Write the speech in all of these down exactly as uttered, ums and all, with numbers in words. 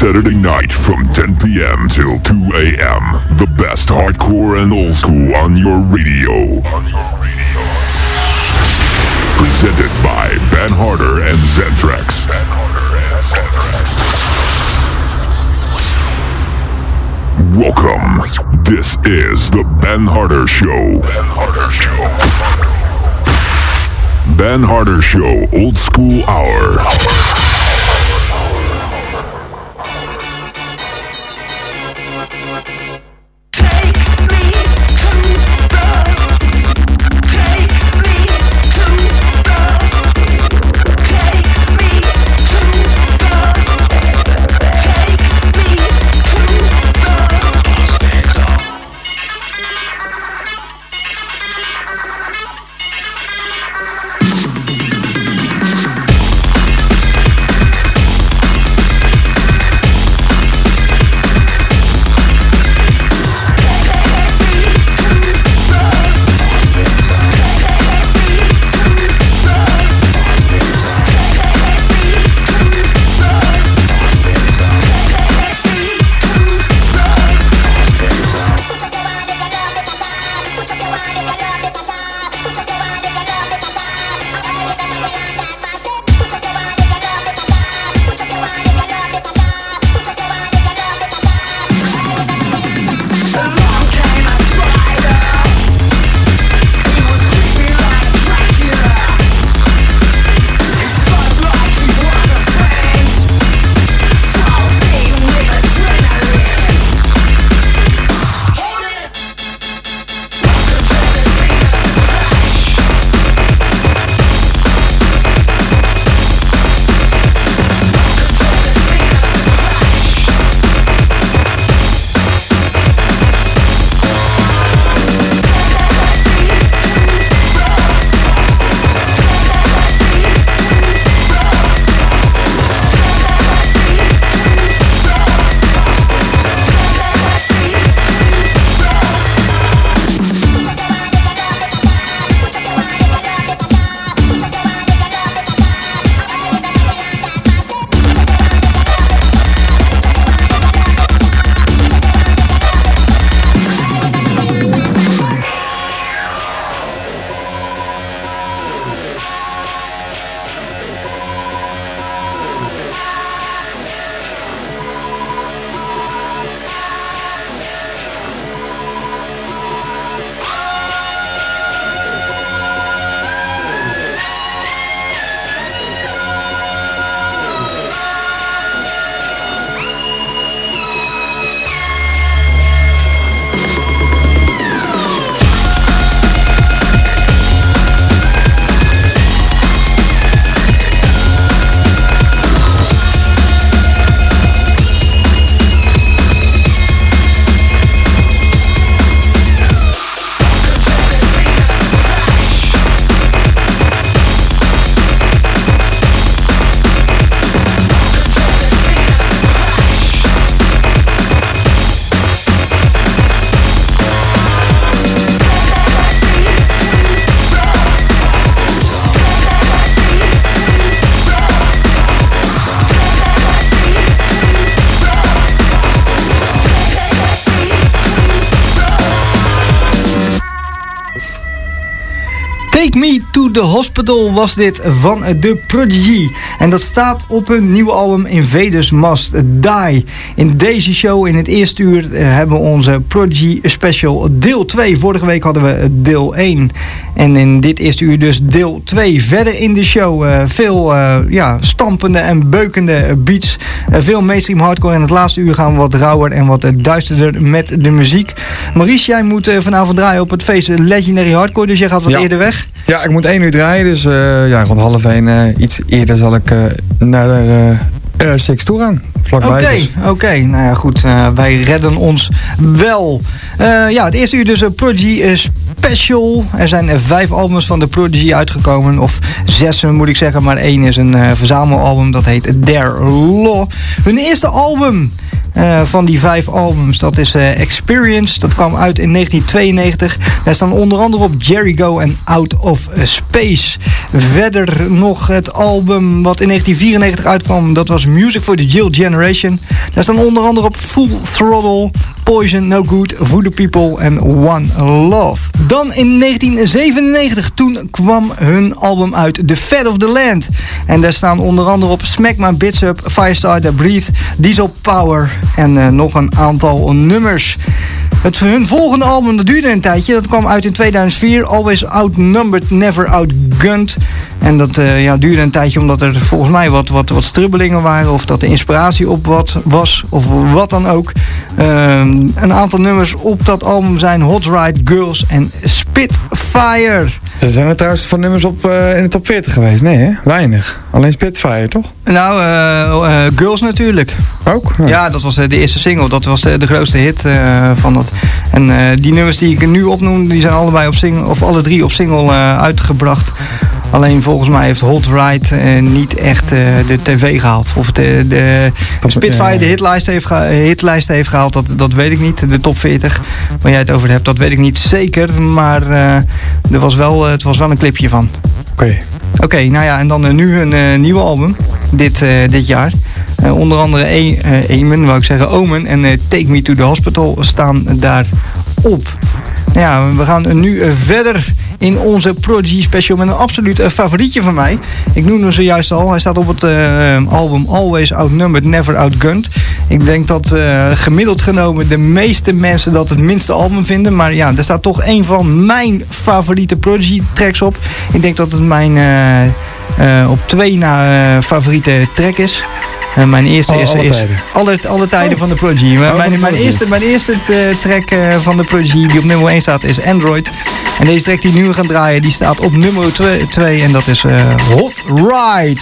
Saturday night from ten p.m. till two a.m. The best hardcore and old school on your radio. On your radio. Presented by Ben Harder and Zentrax. Ben Harder and Zentrax. Welcome. This is the Ben Harder Show. Ben Harder Show. Ben Harder Show Old School Hour. Take Me to the Hospital was dit van The Prodigy. En dat staat op hun nieuwe album Invaders Must Die. In deze show, in het eerste uur, hebben we onze Prodigy Special deel twee. Vorige week hadden we deel één. En in dit eerste uur dus deel twee. Verder in de show uh, veel uh, ja, stampende en beukende beats. Uh, veel mainstream hardcore. En het laatste uur gaan we wat rauwer en wat uh, duisterder met de muziek. Maurice, jij moet uh, vanavond draaien op het feest Legendary Hardcore. Dus jij gaat wat ja. eerder weg. Ja, ik moet één uur draaien. Dus uh, ja, rond half één uh, iets eerder zal ik uh, naar de uh, R zes toe gaan. Oké, oké. Dus. Okay. Nou ja, goed. Uh, wij redden ons wel. Uh, ja, het eerste uur dus uh, Prodigy uh, Special. Er zijn vijf albums van The Prodigy uitgekomen. Of zes moet ik zeggen, maar één is een uh, verzamelalbum. Dat heet Their Law. Hun eerste album uh, van die vijf albums, dat is uh, Experience. Dat kwam uit in negentien tweeënnegentig. Daar staan onder andere op Jerry Go en Out of Space. Verder nog het album wat in negentien vierennegentig uitkwam. Dat was Music for the Jill Generation. Daar staan onder andere op Full Throttle, Poison, No Good, Voodoo People en One Love. Dan in negentien zevenennegentig, toen kwam hun album uit, The Fat of the Land. En daar staan onder andere op Smack My Bits Up, Firestarter, Breathe, Diesel Power en uh, nog een aantal nummers. Het hun volgende album, dat duurde een tijdje. Dat kwam uit in tweeduizend vier. Always Outnumbered, Never Outgunned. En dat uh, ja, duurde een tijdje omdat er volgens mij wat, wat, wat strubbelingen waren. Of dat de inspiratie op wat was. Of wat dan ook. Uh, een aantal nummers op dat album zijn Hot Ride, Girls en Spitfire. Er zijn er trouwens van nummers op, uh, in de top veertig geweest? Nee hè? Weinig. Alleen Spitfire toch? Nou, uh, uh, Girls natuurlijk. Ook? Ja, ja dat was uh, de eerste single. Dat was de, de grootste hit uh, van dat. En uh, die nummers die ik nu opnoem, die zijn allebei op single, of alle drie op single uh, uitgebracht. Alleen volgens mij heeft Hot Ride uh, niet echt uh, de tv gehaald. Of de, de, de Spitfire de hitlijst heeft, geha- hitlijst heeft gehaald, dat, dat weet ik niet. De top veertig, waar jij het over hebt, dat weet ik niet zeker. Maar uh, er was wel, uh, het was wel een clipje van. Oké. Okay. Oké, okay, nou ja, en dan uh, nu een uh, nieuwe album. Dit, uh, dit jaar. Uh, onder andere e- uh, Amen, wou ik zeggen Omen en uh, Take Me to the Hospital staan daarop. Ja, we gaan nu uh, verder in onze Prodigy Special met een absoluut uh, favorietje van mij. Ik noemde hem zojuist al. Hij staat op het uh, album Always Outnumbered, Never Outgunned. Ik denk dat uh, gemiddeld genomen de meeste mensen dat het minste album vinden. Maar ja, er staat toch een van mijn favoriete Prodigy tracks op. Ik denk dat het mijn uh, uh, op twee na uh, favoriete track is. Uh, mijn eerste alle, is, alle is tijden. Alle, alle tijden oh. van de Prodigy. Oh, mijn, mijn eerste, mijn eerste uh, track uh, van de Prodigy die op nummer één staat is Android. En deze track die nu gaan draaien, die staat op nummer twee en dat is uh, Hot Ride.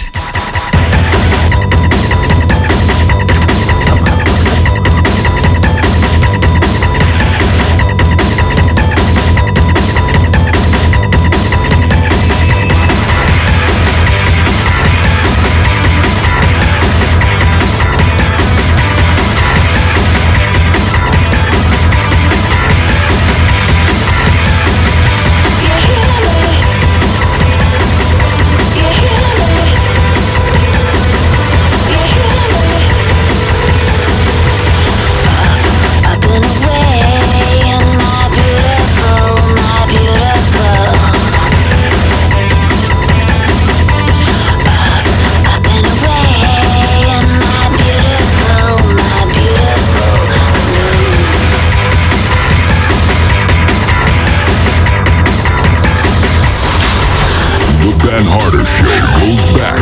Dan Harder Show goes back.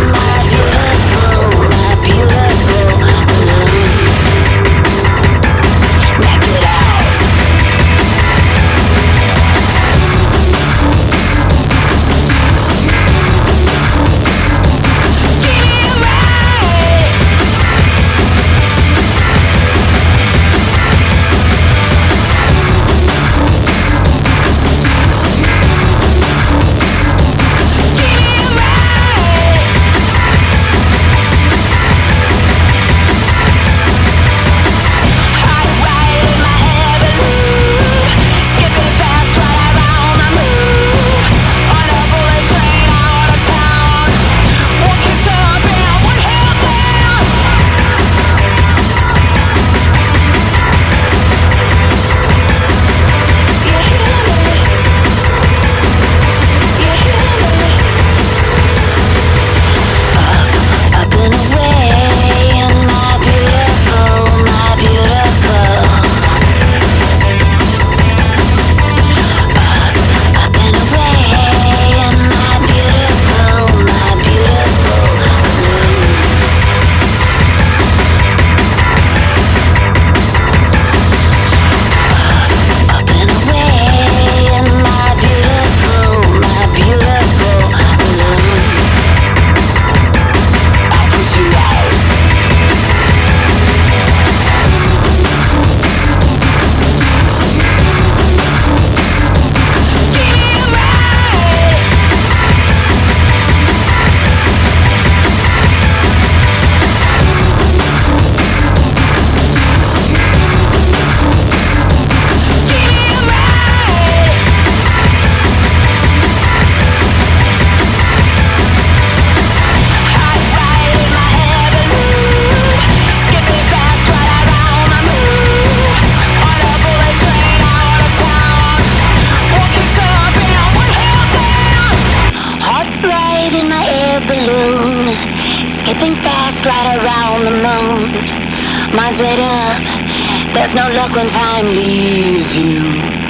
skipping fast right around the moon. Mind's made up, there's no luck when time leaves you.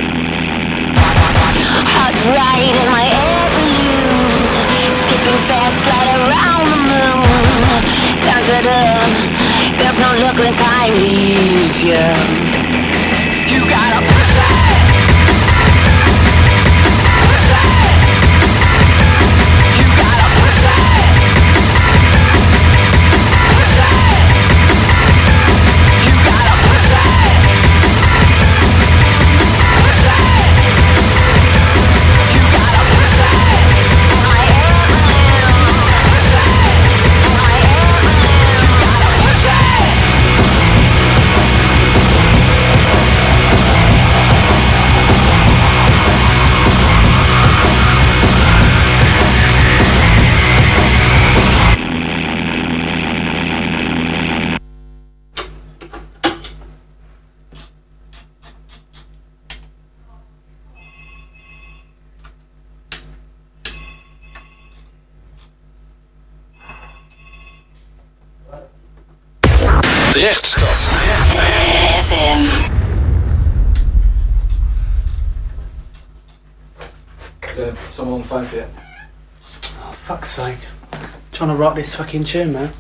Hot ride in my air balloon, skipping fast right around the moon. Dance it up, there's no luck when time leaves you. You gotta push it. Rechtstad. F M. Yeah, someone on the phone for you. Oh, fuck's sake. I'm trying to rock this fucking tune, man.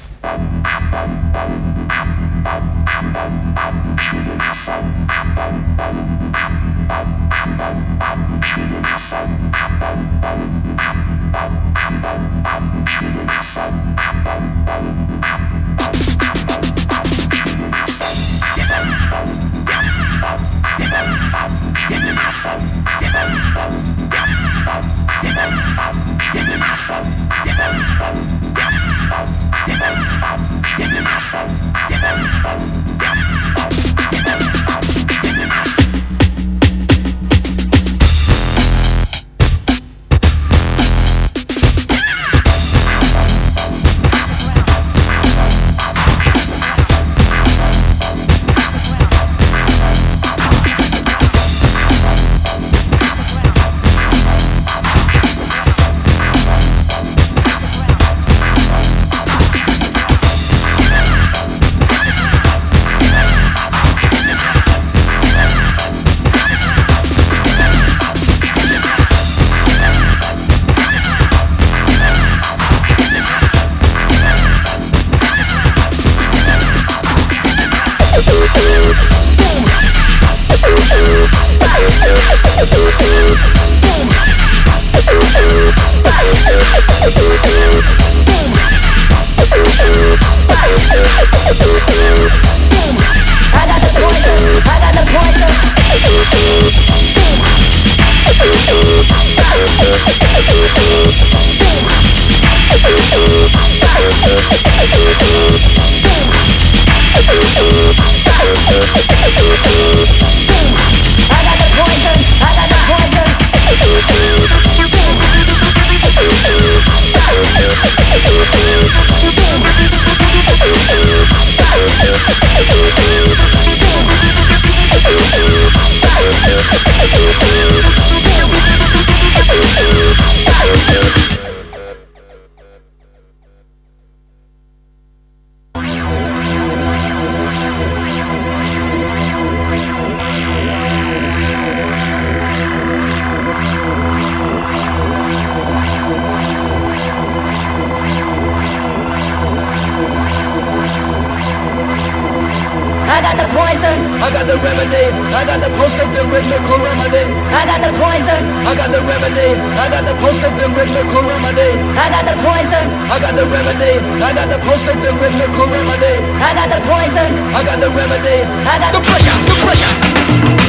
I got the remedy. I got the pulsating rhythmical remedy. I got the poison. I got the remedy. I got the pulsating rhythmical remedy. I got the poison. I got the remedy. I got the pulsating rhythmical remedy. I got the poison. I got the remedy. I got the pressure. The pressure.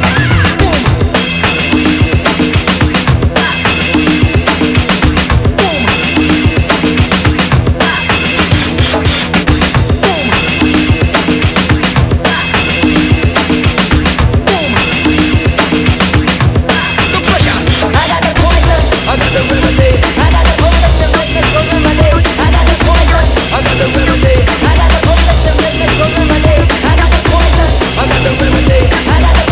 I got the remedy. I got the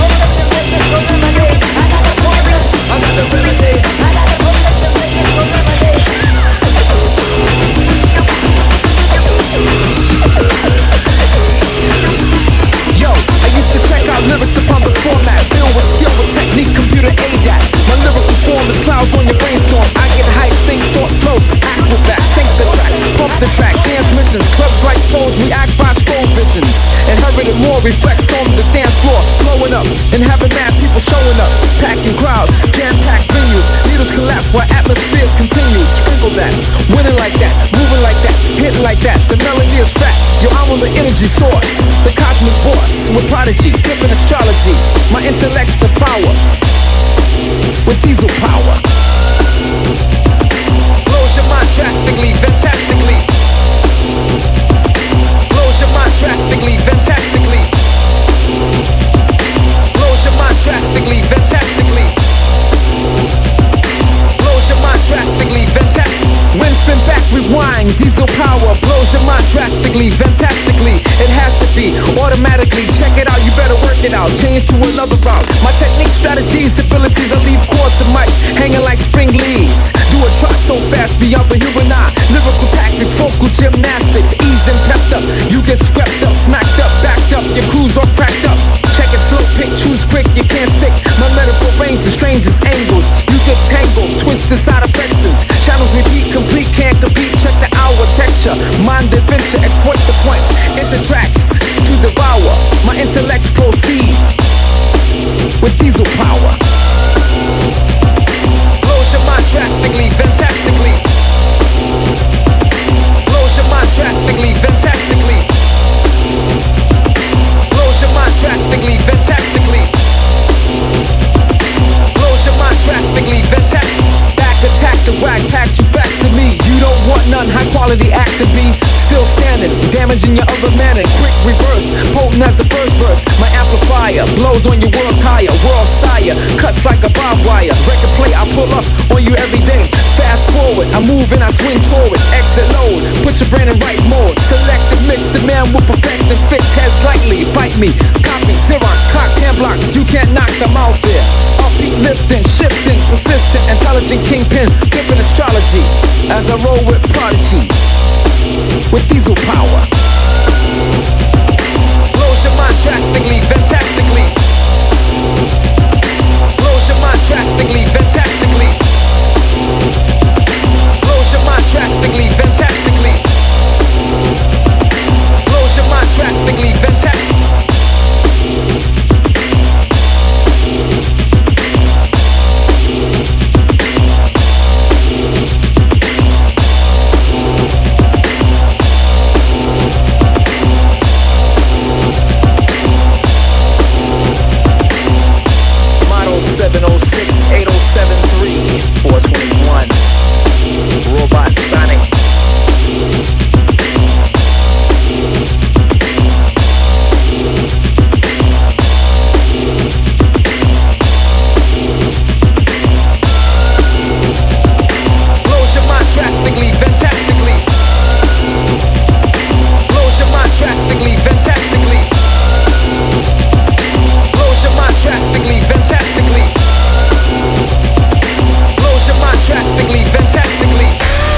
positions. Clubs like pose react by slow visions. Inherited more reflects on the dance floor. Blowing up and having mad people showing up. Packing crowds, jam-packed venues. Needles collapse while atmospheres continue. Sprinkle that, winning like that, moving like that, hitting like that. The melody is fat. Yo, I'm on the energy source. The cosmic boss with prodigy, flipping astrology. My intellect's the power with diesel power. Blows your mind drastically, fantastically. Blows your mind drastically, fantastically. Blows your mind drastically, fantastically. Blows your mind drastically, fantastically. When spin back, rewind, diesel power. Blows your mind drastically, fantastically. It has to be, automatically. Check it out, you better work it out. Change to another route. My technique, strategies, abilities, I leave chords and mics hanging like spring leaves. Do a trot so fast, beyond the human eye. Lyrical tactics, vocal gymnastics. Ease and pepped up, you get swept up, smacked up, backed up. Your crew's all cracked up. Check it slow, pick, choose quick, you can't stick. My medical range is strangest angles. You get tangled, twisted side affections. Channels repeat, complete, can't compete. Check the hour texture, mind adventure, exploit the point. Enter tracks to devour. My intellects proceed with diesel power. Blows your mind drastically, fantastically. Blows your mind drastically, fantastically. Blows your mind drastically, fantastically. Blows your mind drastically, fantastically. Back attack the whack, pack you back to me. You don't want none, high quality action be still standing, damaging your other man in quick reverse, potent as the first verse. My amplifier blows on your world's higher, world sire, cuts like a barbed wire. Record play, I pull up on you every day. Fast forward, I move and I swing toward. Exit load, put your brain in right mode. Selective mix, the man will perfect and fix heads lightly. Bite me, copy, Xerox, clock, hand blocks. You can't knock them out there. Upbeat, lifting, shifting, persistent, intelligent kingpin, flipping astrology. As I roll with prodigy, with diesel power. Blows your mind drastically, fantastically. Blows your mind drastically, fantastically. Blows your mind drastically, fantastically. Blows your mind drastically, fantastically. seven oh six, eight oh seven three, four twenty-one. Robot Sonic. Blows your mind drastically, fantastically. Blows your mind drastically, fantastically. Blows your mind drastically, fantastically. Blows your mind drastically, fantastically.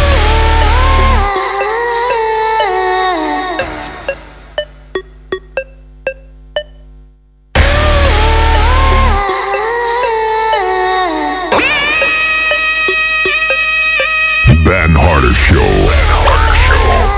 Ben Harder Show. Ben Harder Show.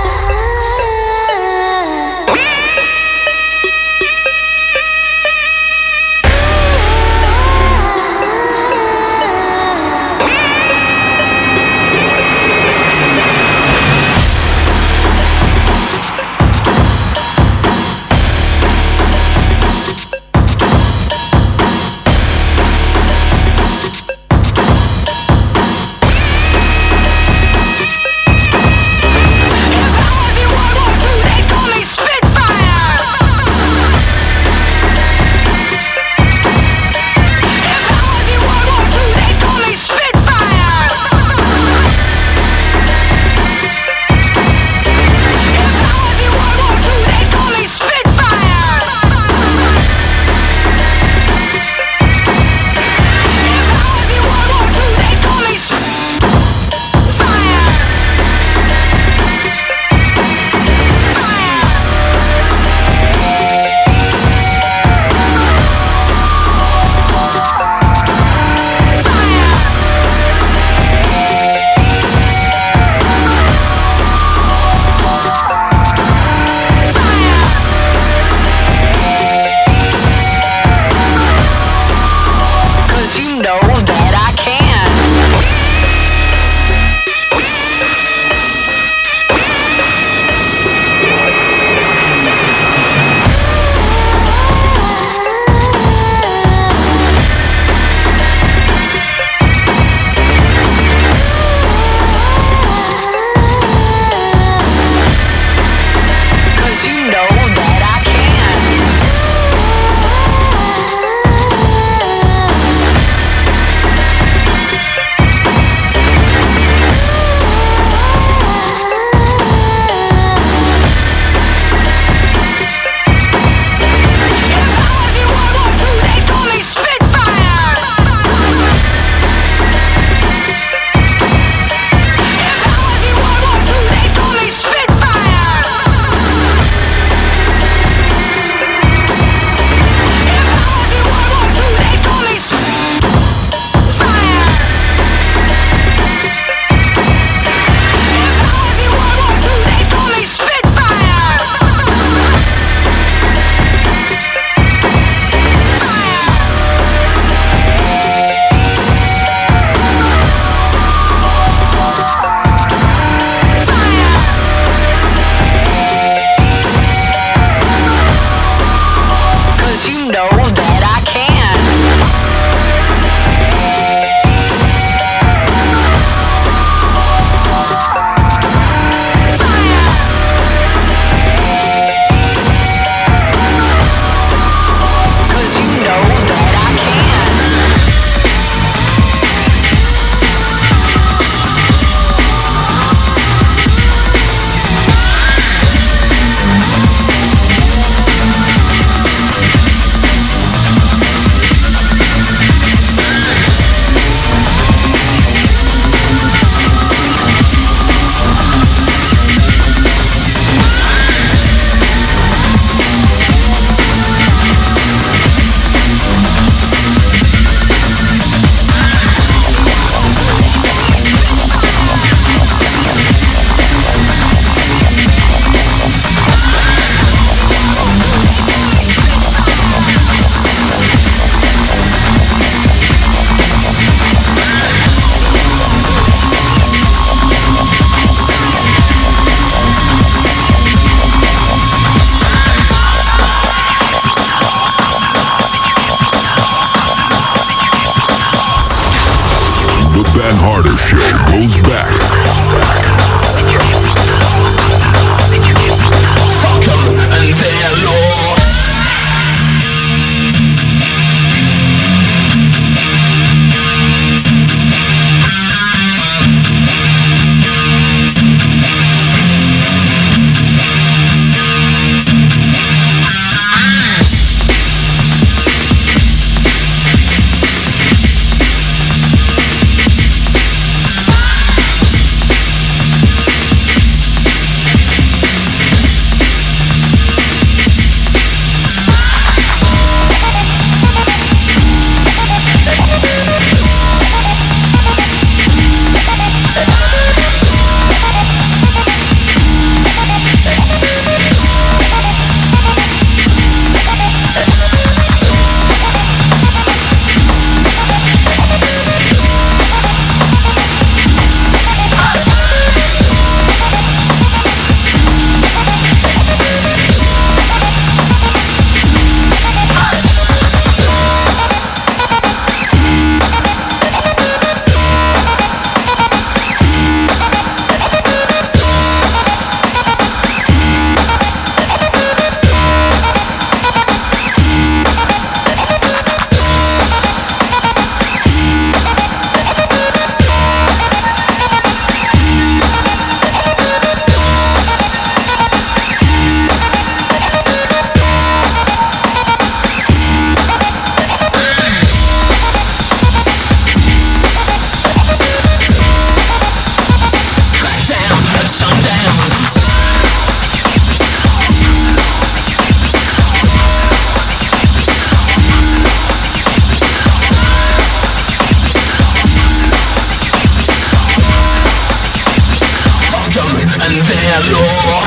and their law.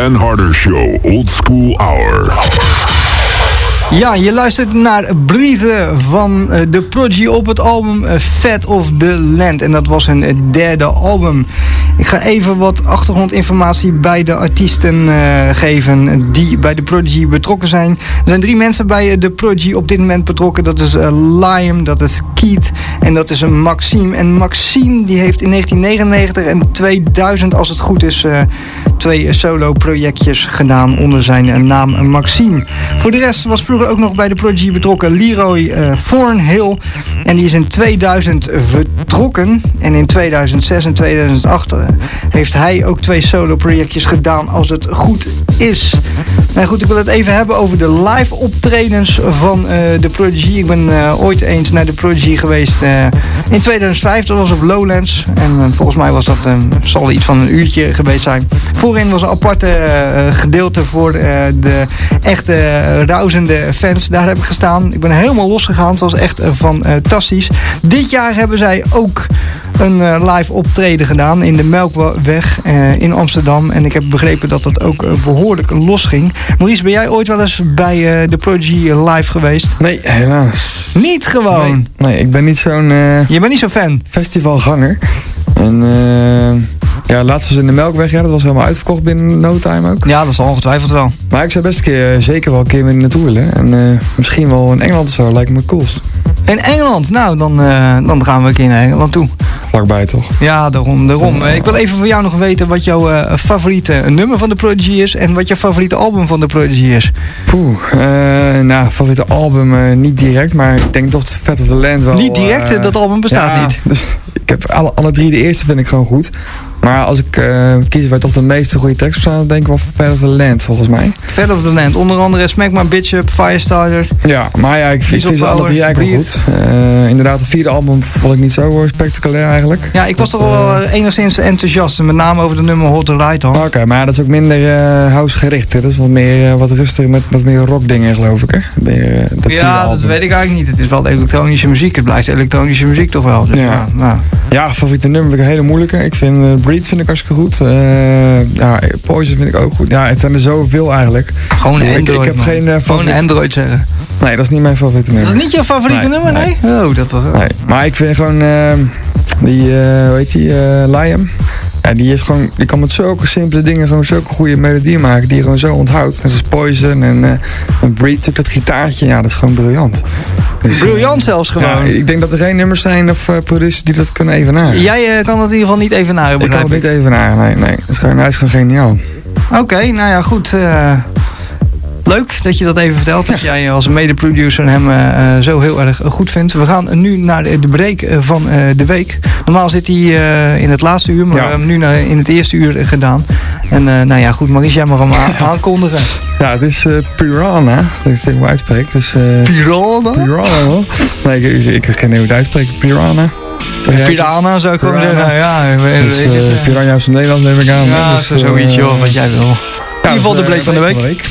Dan Harder Show Old School Hour. Ja, je luistert naar Breathe van uh, The Prodigy op het album uh, Fat of the Land. En dat was hun uh, derde album. Ik ga even wat achtergrondinformatie bij de artiesten uh, geven die bij The Prodigy betrokken zijn. Er zijn drie mensen bij uh, The Prodigy op dit moment betrokken. Dat is uh, Liam, dat is Keith en dat is uh, Maxime. En Maxime die heeft in negentien negenennegentig en tweeduizend, als het goed is, uh, twee uh, solo projectjes gedaan onder zijn uh, naam uh, Maxime. Voor de rest was vroeger ook nog bij de Prodigy betrokken Leroy uh, Thornhill. En die is in tweeduizend vertrokken. En in tweeduizendzes en tweeduizend acht uh, heeft hij ook twee solo projectjes gedaan, als het goed is. Nou goed, ik wil het even hebben over de live optredens van uh, de Prodigy. Ik ben uh, ooit eens naar de Prodigy geweest uh, in tweeduizend vijf. Dat was op Lowlands. En uh, volgens mij was dat, uh, zal iets van een uurtje geweest zijn. Voorin was een aparte uh, gedeelte voor uh, de echte uh, rousende fans. Daar heb ik gestaan. Ik ben helemaal losgegaan. Het was echt uh, fantastisch. Dit jaar hebben zij ook een uh, live optreden gedaan in de Melkweg uh, in Amsterdam. En ik heb begrepen dat dat ook uh, behoorlijk losging. Maurice, ben jij ooit wel eens bij uh, de Prodigy live geweest? Nee, helaas. Niet gewoon? Nee, nee ik ben niet zo'n... Uh, je bent niet zo'n fan? Festivalganger. En uh, ja, laatst was in de Melkweg, ja, dat was helemaal uitverkocht binnen no time ook. Ja, dat is ongetwijfeld wel. Maar ik zou best een keer, zeker wel een keer weer naartoe willen. En uh, misschien wel in Engeland of zo, lijkt me het coolst. In Engeland? Nou, dan, uh, dan gaan we een keer naar Engeland toe. Vlakbij toch? Ja, daarom. daarom. Uh, ik wil even voor jou nog weten wat jouw uh, favoriete nummer van de Prodigy is en wat jouw favoriete album van de Prodigy is. Poeh, uh, nou, favoriete album uh, niet direct, maar ik denk toch het Fat of the Land wel. Niet direct? Uh, dat album bestaat ja, niet. Dus ik heb alle, alle drie, de eerste vind ik gewoon goed. Maar als ik uh, kies waar toch de meeste goede tekst op staan, dan denk ik wel Fat of the Land volgens mij. Fat of the Land, onder andere Smack My Bitch Up, Firestarter. Ja, maar ja, ik vind ze alle drie eigenlijk wel goed. Uh, inderdaad, het vierde album vond ik niet zo uh, spectaculair eigenlijk. Ja, ik was toch wel uh, enigszins enthousiast, met name over de nummer Hot to Ride on. Oké, okay, maar dat is ook minder uh, house gericht, hè? Dat is wat meer uh, wat rustiger met wat meer rock dingen geloof ik, hè? Meer, uh, dat ja, dat weet ik eigenlijk niet. Het is wel elektronische muziek, het blijft elektronische muziek toch wel. Dus, ja. Ja, nou. Ja, favoriete nummer vind ik een hele moeilijke. Ik vind uh, Breathe vind ik hartstikke goed. Uh, ja, Poison vind ik ook goed. Ja, het zijn er zoveel eigenlijk. Gewoon een Android. Ik, ik heb man. geen uh, Gewoon een Android zeggen. Nee, dat is niet mijn favoriete nummer. Dat is niet jouw favoriete nee, nummer, nee? nee? Oh, dat was... Nee, maar ik vind gewoon uh, die, uh, hoe heet die, uh, Liam. Ja, die heeft gewoon, die kan met zulke simpele dingen gewoon zulke goede melodieën maken die je gewoon zo onthoudt. En zoals Poison en, uh, en Breathe, dat gitaartje, ja, dat is gewoon briljant. Dus, briljant zelfs gewoon. Ja, ik denk dat er geen nummers zijn of uh, producers die dat kunnen evenaren. Jij uh, kan dat in ieder geval niet evenaren, begrijp ik. Ik kan het niet evenaren, nee, nee. Dat is gewoon, hij is gewoon geniaal. Oké, okay, nou ja, goed. Uh, leuk dat je dat even vertelt. Dat jij als mede-producer hem uh, zo heel erg goed vindt. We gaan nu naar de break van uh, de week. Normaal zit hij uh, in het laatste uur, maar ja. we hebben hem nu naar, in het eerste uur uh, gedaan. En uh, nou ja, goed, Maurice, jij mag hem a- aankondigen. Ja, het is uh, Piranha, dat ik het maar uitspreek. Dus, uh, Piranha? Piranha. Nee, ik, ik, ik ken niet hoe het uitspreken. Piranha. Piranha zou ik gewoon zeggen. Ja, dus, uh, Piranha is in Nederland neem ik aan. Ja, dus, zoiets joh, wat jij wil. In ja, ieder geval dus, de break uh, van de week. Van de week.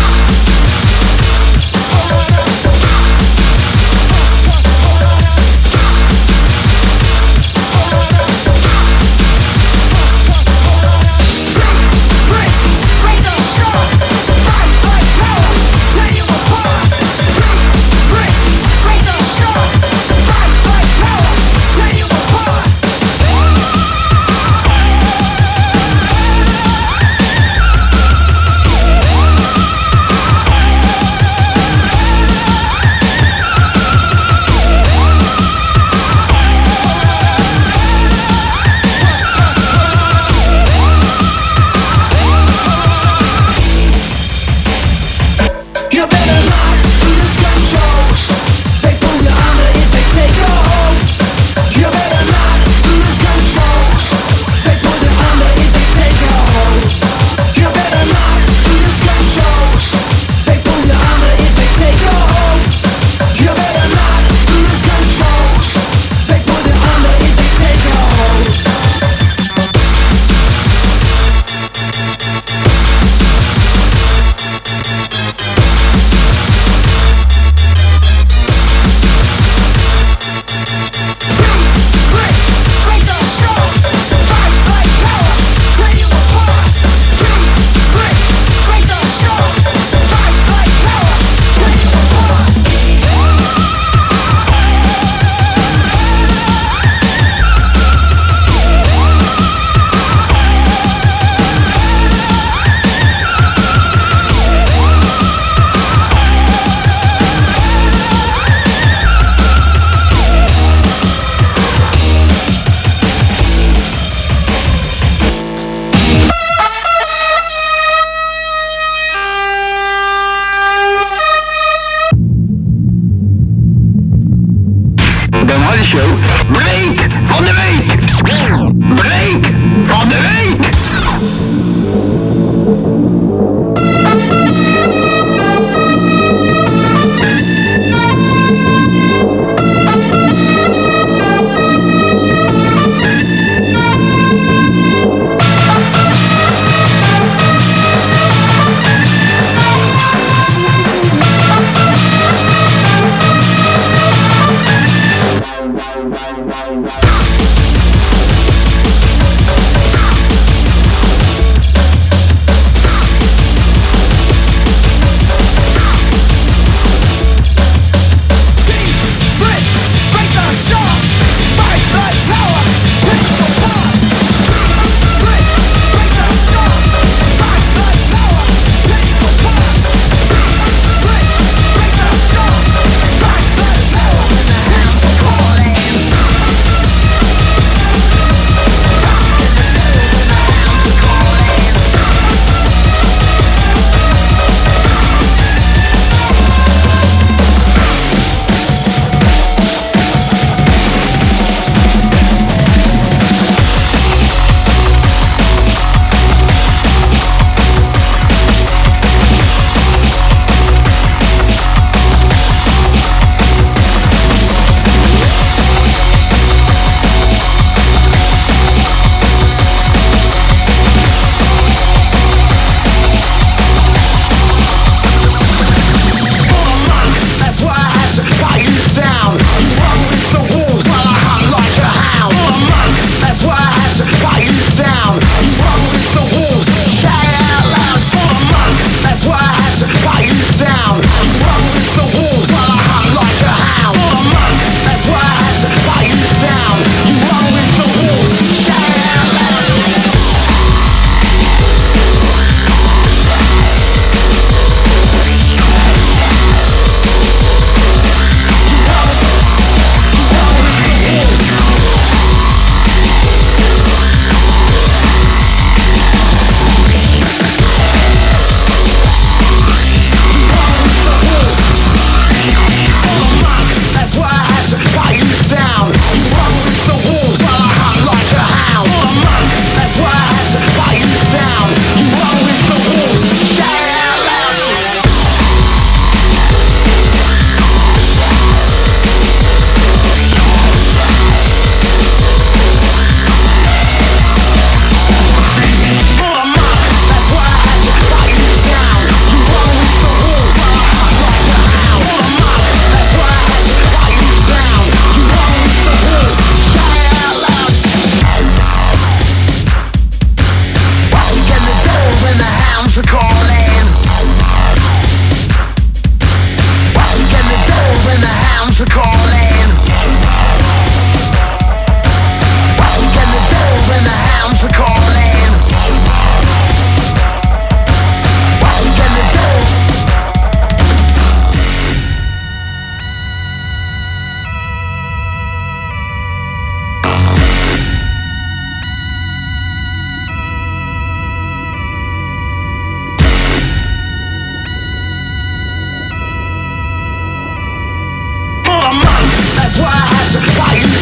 Break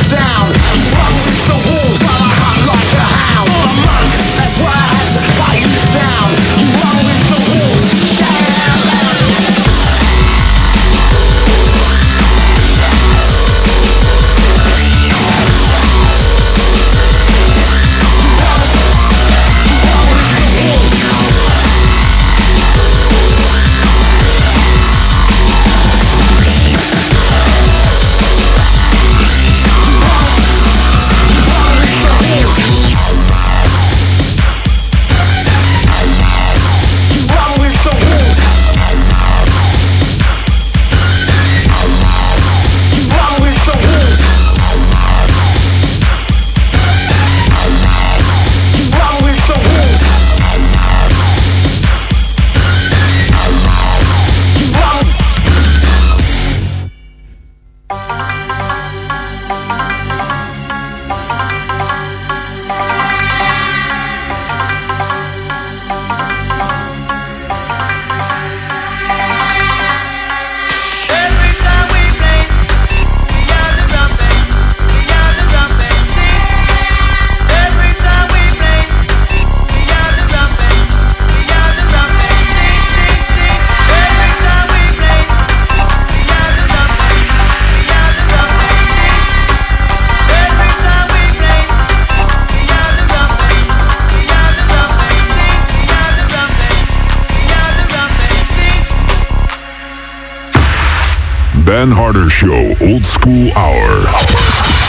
down. Run with the wolves, I'm a hunt like a hound. I'm a monk, that's why I had to cut you down. You run with the wolves, shout it out loud. Ben Harder Show Old School Hour.